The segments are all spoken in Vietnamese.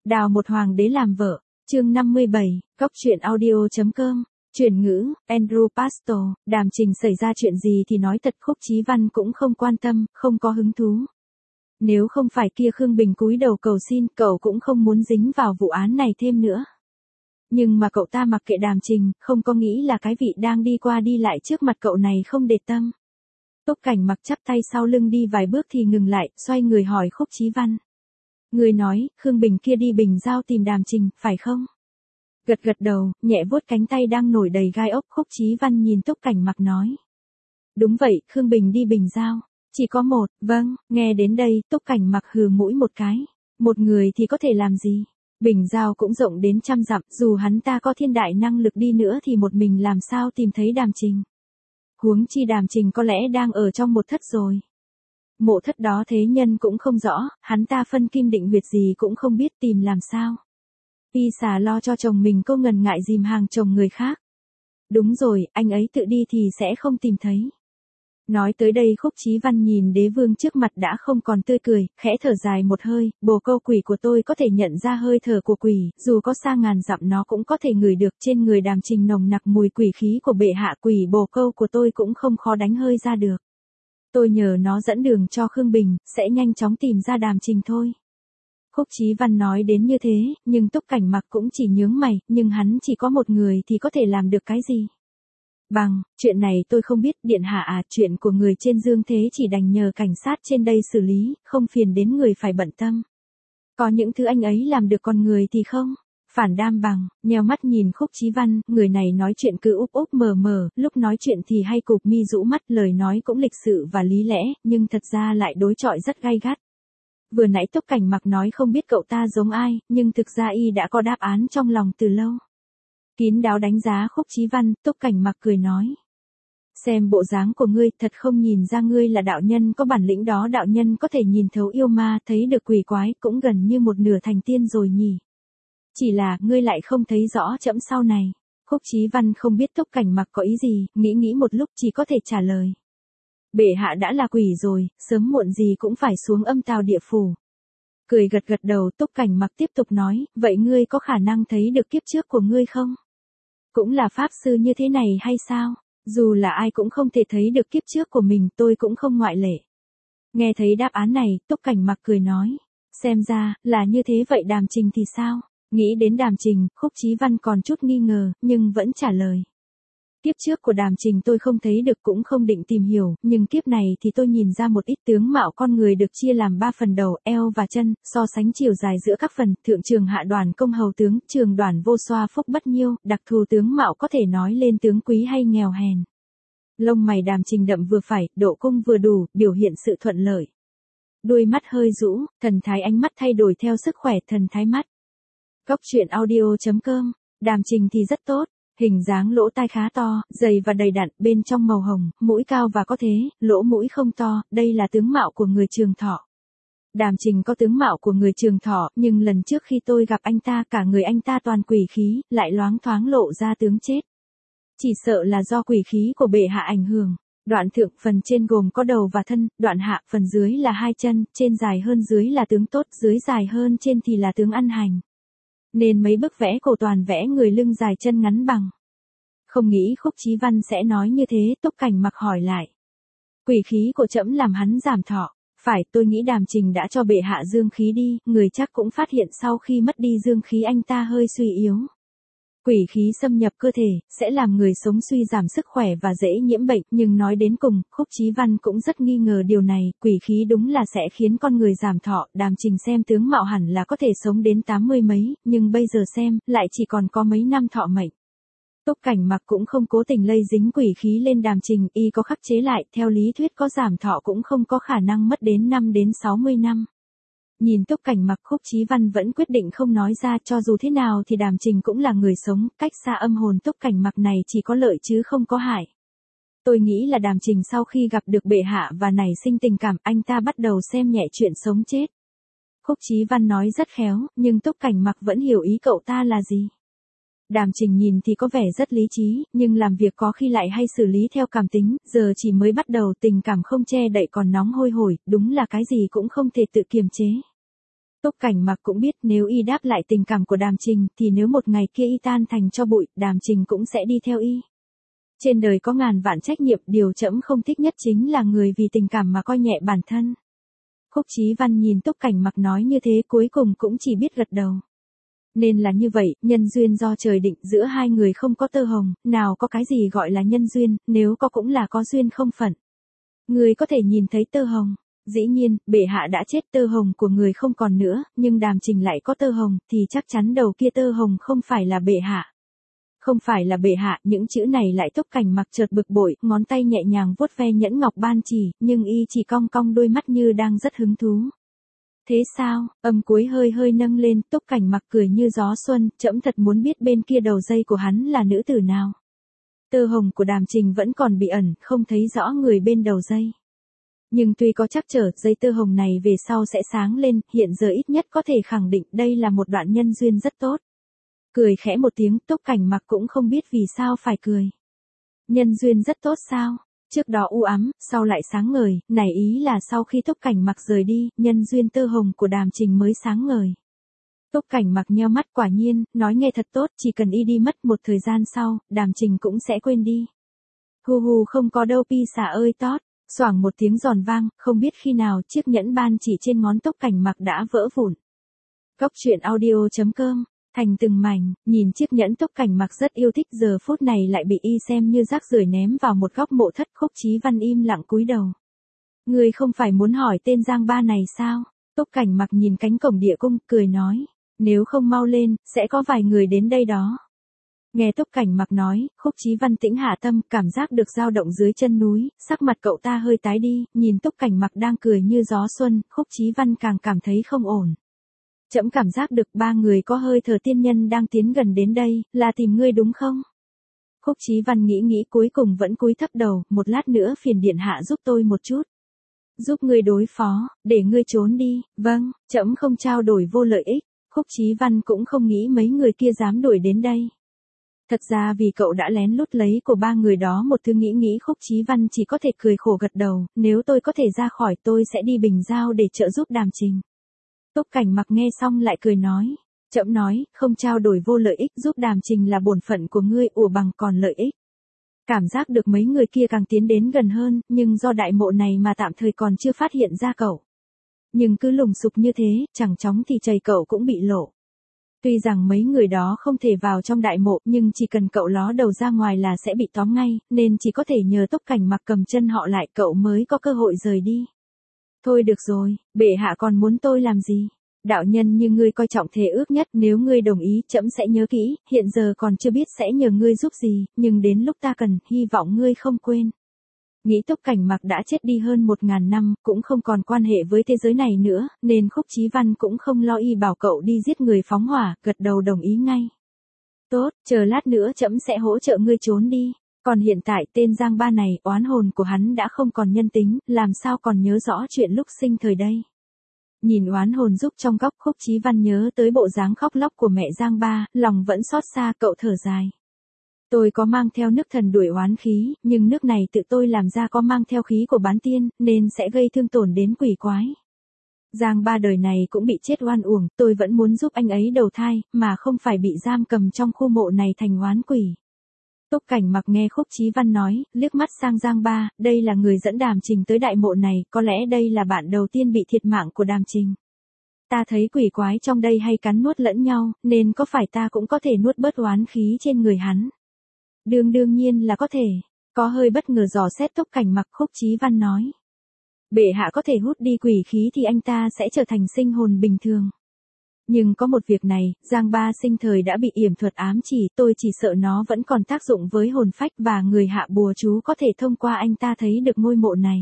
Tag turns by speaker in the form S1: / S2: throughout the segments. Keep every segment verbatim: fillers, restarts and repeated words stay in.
S1: Đào một hoàng đế làm vợ, chương năm mươi bảy, Cóc truyện audio chấm com, chuyển ngữ, Andrew Pastor, Đàm Trình xảy ra chuyện gì thì nói thật Khúc Chí Văn cũng không quan tâm, không có hứng thú. Nếu không phải kia Khương Bình cúi đầu cầu xin, cậu cũng không muốn dính vào vụ án này thêm nữa. Nhưng mà cậu ta mặc kệ Đàm Trình, không có nghĩ là cái vị đang đi qua đi lại trước mặt cậu này không để tâm. Túc Cảnh Mặc chắp tay sau lưng đi vài bước thì ngừng lại, xoay người hỏi Khúc Chí Văn. Người nói, Khương Bình kia đi Bình Giao tìm Đàm Trình, phải không? Gật gật đầu, nhẹ vuốt cánh tay đang nổi đầy gai ốc. Khúc Chí Văn nhìn Túc Cảnh Mặc nói. Đúng vậy, Khương Bình đi Bình Giao. Chỉ có một, vâng, nghe đến đây, Túc Cảnh Mặc hừ mũi một cái. Một người thì có thể làm gì? Bình Giao cũng rộng đến trăm dặm, dù hắn ta có thiên đại năng lực đi nữa thì một mình làm sao tìm thấy Đàm Trình. Huống chi Đàm Trình có lẽ đang ở trong một thất rồi. Mộ thất đó thế nhân cũng không rõ, hắn ta phân kim định huyệt gì cũng không biết tìm làm sao. Y xà lo cho chồng mình cô ngần ngại dìm hàng chồng người khác. Đúng rồi, anh ấy tự đi thì sẽ không tìm thấy. Nói tới đây Khúc Chí Văn nhìn đế vương trước mặt đã không còn tươi cười, khẽ thở dài một hơi, bồ câu quỷ của tôi có thể nhận ra hơi thở của quỷ, dù có xa ngàn dặm nó cũng có thể ngửi được. Trên người Đàm Trình nồng nặc mùi quỷ khí của bệ hạ, quỷ bồ câu của tôi cũng không khó đánh hơi ra được. Tôi nhờ nó dẫn đường cho Khương Bình, sẽ nhanh chóng tìm ra Đàm Trình thôi. Khúc Chí Văn nói đến như thế, nhưng Túc Cảnh Mặc cũng chỉ nhướng mày, nhưng hắn chỉ có một người thì có thể làm được cái gì? Bằng, chuyện này tôi không biết, điện hạ à, chuyện của người trên dương thế chỉ đành nhờ cảnh sát trên đây xử lý, không phiền đến người phải bận tâm. Có những thứ anh ấy làm được con người thì không. Phản Đam Bằng, nheo mắt nhìn Khúc Chí Văn, người này nói chuyện cứ úp úp mờ mờ, lúc nói chuyện thì hay cụp mi rũ mắt, lời nói cũng lịch sự và lý lẽ, nhưng thật ra lại đối chọi rất gay gắt. Vừa nãy Túc Cảnh Mặc nói không biết cậu ta giống ai, nhưng thực ra y đã có đáp án trong lòng từ lâu. Kín đáo đánh giá Khúc Chí Văn, Túc Cảnh Mặc cười nói. Xem bộ dáng của ngươi, thật không nhìn ra ngươi là đạo nhân có bản lĩnh đó, đạo nhân có thể nhìn thấu yêu ma, thấy được quỷ quái, cũng gần như một nửa thành tiên rồi nhỉ. Chỉ là, ngươi lại không thấy rõ trẫm sau này. Khúc Chí Văn không biết Túc Cảnh Mặc có ý gì, nghĩ nghĩ một lúc chỉ có thể trả lời. Bệ hạ đã là quỷ rồi, sớm muộn gì cũng phải xuống âm tào địa phủ. Cười gật gật đầu, Túc Cảnh Mặc tiếp tục nói, vậy ngươi có khả năng thấy được kiếp trước của ngươi không? Cũng là pháp sư như thế này hay sao? Dù là ai cũng không thể thấy được kiếp trước của mình, tôi cũng không ngoại lệ. Nghe thấy đáp án này, Túc Cảnh Mặc cười nói. Xem ra, là như thế vậy Đàm Trình thì sao? Nghĩ đến Đàm Trình, Khúc Chí Văn còn chút nghi ngờ, nhưng vẫn trả lời. Kiếp trước của Đàm Trình tôi không thấy được cũng không định tìm hiểu, nhưng kiếp này thì tôi nhìn ra một ít tướng mạo con người được chia làm ba phần đầu, eo và chân, so sánh chiều dài giữa các phần, thượng trường hạ đoàn công hầu tướng, trường đoàn vô xoa phúc bất nhiêu, đặc thù tướng mạo có thể nói lên tướng quý hay nghèo hèn. Lông mày Đàm Trình đậm vừa phải, độ cung vừa đủ, biểu hiện sự thuận lợi. Đuôi mắt hơi rũ, thần thái ánh mắt thay đổi theo sức khỏe thần thái mắt. Cóc truyện audio chấm com, Đàm Trình thì rất tốt. Hình dáng lỗ tai khá to, dày và đầy đặn, bên trong màu hồng, mũi cao và có thế, lỗ mũi không to, đây là tướng mạo của người Trường Thọ. Đàm Trình có tướng mạo của người Trường Thọ, nhưng lần trước khi tôi gặp anh ta, cả người anh ta toàn quỷ khí, lại loáng thoáng lộ ra tướng chết. Chỉ sợ là do quỷ khí của bệ hạ ảnh hưởng. Đoạn thượng phần trên gồm có đầu và thân, đoạn hạ phần dưới là hai chân, trên dài hơn dưới là tướng tốt, dưới dài hơn trên thì là tướng ăn hành. Nên mấy bức vẽ cổ toàn vẽ người lưng dài chân ngắn bằng. Không nghĩ Khúc Chí Văn sẽ nói như thế, Túc Cảnh Mặc hỏi lại. Quỷ khí của trẫm làm hắn giảm thọ. Phải, tôi nghĩ Đàm Trình đã cho bệ hạ dương khí đi, người chắc cũng phát hiện sau khi mất đi dương khí anh ta hơi suy yếu. Quỷ khí xâm nhập cơ thể, sẽ làm người sống suy giảm sức khỏe và dễ nhiễm bệnh, nhưng nói đến cùng, Khúc Chí Văn cũng rất nghi ngờ điều này, quỷ khí đúng là sẽ khiến con người giảm thọ, Đàm Trình xem tướng mạo hẳn là có thể sống đến tám mươi mấy, nhưng bây giờ xem, lại chỉ còn có mấy năm thọ mệnh. Túc Cảnh Mặc cũng không cố tình lây dính quỷ khí lên Đàm Trình, y có khắc chế lại, theo lý thuyết có giảm thọ cũng không có khả năng mất đến năm đến sáu mươi năm. Nhìn Túc Cảnh Mặc, Khúc Chí Văn vẫn quyết định không nói ra, cho dù thế nào thì Đàm Trình cũng là người sống, cách xa âm hồn Túc Cảnh Mặc này chỉ có lợi chứ không có hại. Tôi nghĩ là Đàm Trình sau khi gặp được bệ hạ và nảy sinh tình cảm, anh ta bắt đầu xem nhẹ chuyện sống chết. Khúc Chí Văn nói rất khéo, nhưng Túc Cảnh Mặc vẫn hiểu ý cậu ta là gì. Đàm Trình nhìn thì có vẻ rất lý trí, nhưng làm việc có khi lại hay xử lý theo cảm tính, giờ chỉ mới bắt đầu tình cảm không che đậy còn nóng hôi hổi, đúng là cái gì cũng không thể tự kiềm chế. Túc Cảnh Mặc cũng biết nếu y đáp lại tình cảm của Đàm Trình thì nếu một ngày kia y tan thành cho bụi, Đàm Trình cũng sẽ đi theo y. Trên đời có ngàn vạn trách nhiệm, điều trẫm không thích nhất chính là người vì tình cảm mà coi nhẹ bản thân. Khúc Chí Văn nhìn Túc Cảnh Mặc nói như thế cuối cùng cũng chỉ biết gật đầu. Nên là như vậy, nhân duyên do trời định, giữa hai người không có tơ hồng, nào có cái gì gọi là nhân duyên, nếu có cũng là có duyên không phận. Người có thể nhìn thấy tơ hồng. Dĩ nhiên, bệ hạ đã chết, tơ hồng của người không còn nữa, nhưng Đàm Trình lại có tơ hồng, thì chắc chắn đầu kia tơ hồng không phải là bệ hạ. Không phải là bệ hạ, những chữ này lại Túc Cảnh Mặc chợt bực bội, ngón tay nhẹ nhàng vuốt ve nhẫn ngọc ban chỉ, nhưng y chỉ cong cong đôi mắt như đang rất hứng thú. Thế sao? Âm cuối hơi hơi nâng lên, Túc Cảnh Mặc cười như gió xuân, trẫm thật muốn biết bên kia đầu dây của hắn là nữ tử nào. Tơ hồng của Đàm Trình vẫn còn bị ẩn, không thấy rõ người bên đầu dây. Nhưng tuy có trắc trở, dây tơ hồng này về sau sẽ sáng lên, hiện giờ ít nhất có thể khẳng định đây là một đoạn nhân duyên rất tốt. Cười khẽ một tiếng, Túc Cảnh Mặc cũng không biết vì sao phải cười. Nhân duyên rất tốt sao? Trước đó u ám, sau lại sáng ngời, này ý là sau khi Túc Cảnh Mặc rời đi, nhân duyên tơ hồng của Đàm Trình mới sáng ngời. Túc Cảnh Mặc nheo mắt, quả nhiên, nói nghe thật tốt, chỉ cần y đi mất một thời gian sau, Đàm Trình cũng sẽ quên đi. Hu hu không có đâu pi xà ơi tót, xoảng một tiếng giòn vang, không biết khi nào chiếc nhẫn ban chỉ trên ngón Túc Cảnh Mặc đã vỡ vụn. Cốc truyện audio chấm com thành từng mảnh, nhìn chiếc nhẫn Túc Cảnh Mặc rất yêu thích giờ phút này lại bị y xem như rác rưởi ném vào một góc mộ thất. Khúc Chí Văn im lặng cúi đầu. Người không phải muốn hỏi tên Giang Ba này sao? Túc Cảnh Mặc nhìn cánh cổng địa cung, cười nói. Nếu không mau lên, sẽ có vài người đến đây đó. Nghe Túc Cảnh Mặc nói, Khúc Chí Văn tĩnh hạ tâm, cảm giác được dao động dưới chân núi, sắc mặt cậu ta hơi tái đi, nhìn Túc Cảnh Mặc đang cười như gió xuân, Khúc Chí Văn càng cảm thấy không ổn. Trẫm cảm giác được ba người có hơi thở tiên nhân đang tiến gần đến đây, là tìm ngươi đúng không? Khúc Chí Văn nghĩ nghĩ cuối cùng vẫn cúi thấp đầu, một lát nữa phiền điện hạ giúp tôi một chút. Giúp ngươi đối phó, để ngươi trốn đi, vâng, trẫm không trao đổi vô lợi ích. Khúc Chí Văn cũng không nghĩ mấy người kia dám đuổi đến đây. Thật ra vì cậu đã lén lút lấy của ba người đó một thứ, nghĩ nghĩ Khúc Chí Văn chỉ có thể cười khổ gật đầu, nếu tôi có thể ra khỏi tôi sẽ đi Bình Giao để trợ giúp Đàm Trình. Túc Cảnh Mặc nghe xong lại cười nói, trẫm nói, không trao đổi vô lợi ích, giúp Đàm Trình là bổn phận của ngươi, ủa bằng còn lợi ích. Cảm giác được mấy người kia càng tiến đến gần hơn, nhưng do đại mộ này mà tạm thời còn chưa phát hiện ra cậu. Nhưng cứ lùng sục như thế, chẳng chóng thì chày cậu cũng bị lộ. Tuy rằng mấy người đó không thể vào trong đại mộ, nhưng chỉ cần cậu ló đầu ra ngoài là sẽ bị tóm ngay, nên chỉ có thể nhờ Túc Cảnh Mặc cầm chân họ lại, cậu mới có cơ hội rời đi. Thôi được rồi, bệ hạ còn muốn tôi làm gì? Đạo nhân như ngươi coi trọng thề ước nhất, nếu ngươi đồng ý, trẫm sẽ nhớ kỹ, hiện giờ còn chưa biết sẽ nhờ ngươi giúp gì, nhưng đến lúc ta cần, hy vọng ngươi không quên. Nghĩ Túc Cảnh Mặc đã chết đi hơn một ngàn năm, cũng không còn quan hệ với thế giới này nữa, nên Khúc Chí Văn cũng không lo y bảo cậu đi giết người phóng hỏa, gật đầu đồng ý ngay. Tốt, chờ lát nữa trẫm sẽ hỗ trợ ngươi trốn đi. Còn hiện tại tên Giang Ba này, oán hồn của hắn đã không còn nhân tính, làm sao còn nhớ rõ chuyện lúc sinh thời đây. Nhìn oán hồn giúp trong góc, Khúc Chí Văn nhớ tới bộ dáng khóc lóc của mẹ Giang Ba, lòng vẫn xót xa, cậu thở dài. Tôi có mang theo nước thần đuổi oán khí, nhưng nước này tự tôi làm ra có mang theo khí của bán tiên, nên sẽ gây thương tổn đến quỷ quái. Giang Ba đời này cũng bị chết oan uổng, tôi vẫn muốn giúp anh ấy đầu thai, mà không phải bị giam cầm trong khu mộ này thành oán quỷ. Túc Cảnh Mặc nghe Khúc Chí Văn nói, liếc mắt sang Giang Ba, đây là người dẫn Đàm Trình tới đại mộ này, có lẽ đây là bạn đầu tiên bị thiệt mạng của Đàm Trình. Ta thấy quỷ quái trong đây hay cắn nuốt lẫn nhau, nên có phải ta cũng có thể nuốt bớt oán khí trên người hắn? Đương đương nhiên là có thể. Có hơi bất ngờ dò xét Túc Cảnh Mặc, Khúc Chí Văn nói. Bệ hạ có thể hút đi quỷ khí thì anh ta sẽ trở thành sinh hồn bình thường. Nhưng có một việc này, Giang Ba sinh thời đã bị yểm thuật ám chỉ, tôi chỉ sợ nó vẫn còn tác dụng với hồn phách và người hạ bùa chú có thể thông qua anh ta thấy được ngôi mộ này.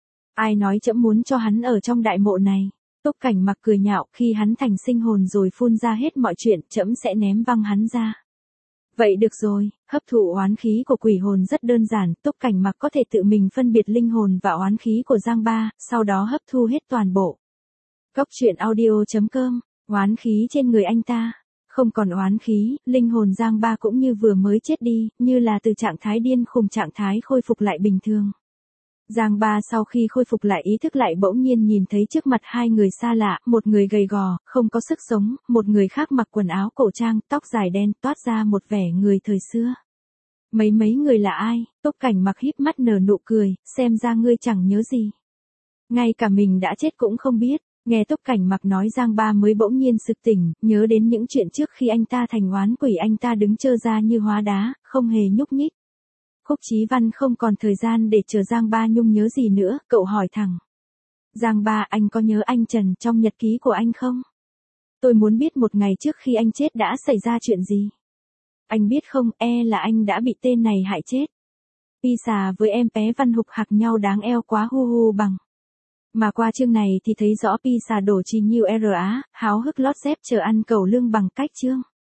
S1: Ai nói trẫm muốn cho hắn ở trong đại mộ này? Túc Cảnh Mặc cười nhạo, khi hắn thành sinh hồn rồi phun ra hết mọi chuyện, trẫm sẽ ném văng hắn ra. Vậy được rồi, hấp thụ oán khí của quỷ hồn rất đơn giản, Túc Cảnh Mặc có thể tự mình phân biệt linh hồn và oán khí của Giang Ba, sau đó hấp thu hết toàn bộ. Cốc truyện audio chấm com, oán khí trên người anh ta, không còn oán khí, linh hồn Giang Ba cũng như vừa mới chết đi, như là từ trạng thái điên khùng trạng thái khôi phục lại bình thường. Giang Ba sau khi khôi phục lại ý thức lại bỗng nhiên nhìn thấy trước mặt hai người xa lạ, một người gầy gò, không có sức sống, một người khác mặc quần áo cổ trang, tóc dài đen, toát ra một vẻ người thời xưa. Mấy mấy người là ai? Túc Cảnh Mặc híp mắt nở nụ cười, xem ra ngươi chẳng nhớ gì. Ngay cả mình đã chết cũng không biết. Nghe Túc Cảnh Mặc nói Giang Ba mới bỗng nhiên sực tỉnh, nhớ đến những chuyện trước khi anh ta thành oán quỷ anh ta đứng trơ ra như hóa đá, không hề nhúc nhích. Khúc Chí Văn không còn thời gian để chờ Giang Ba nhung nhớ gì nữa, cậu hỏi thẳng. Giang Ba, anh có nhớ anh Trần trong nhật ký của anh không? Tôi muốn biết một ngày trước khi anh chết đã xảy ra chuyện gì. Anh biết không, e là anh đã bị tên này hại chết. Pisa với em bé Văn hục hạc nhau đáng eo quá hu hu bằng. Mà qua chương này thì thấy rõ Pisa đổ chi nhiêu R Á, háo hức lót dép chờ ăn cẩu lương bằng cách chương.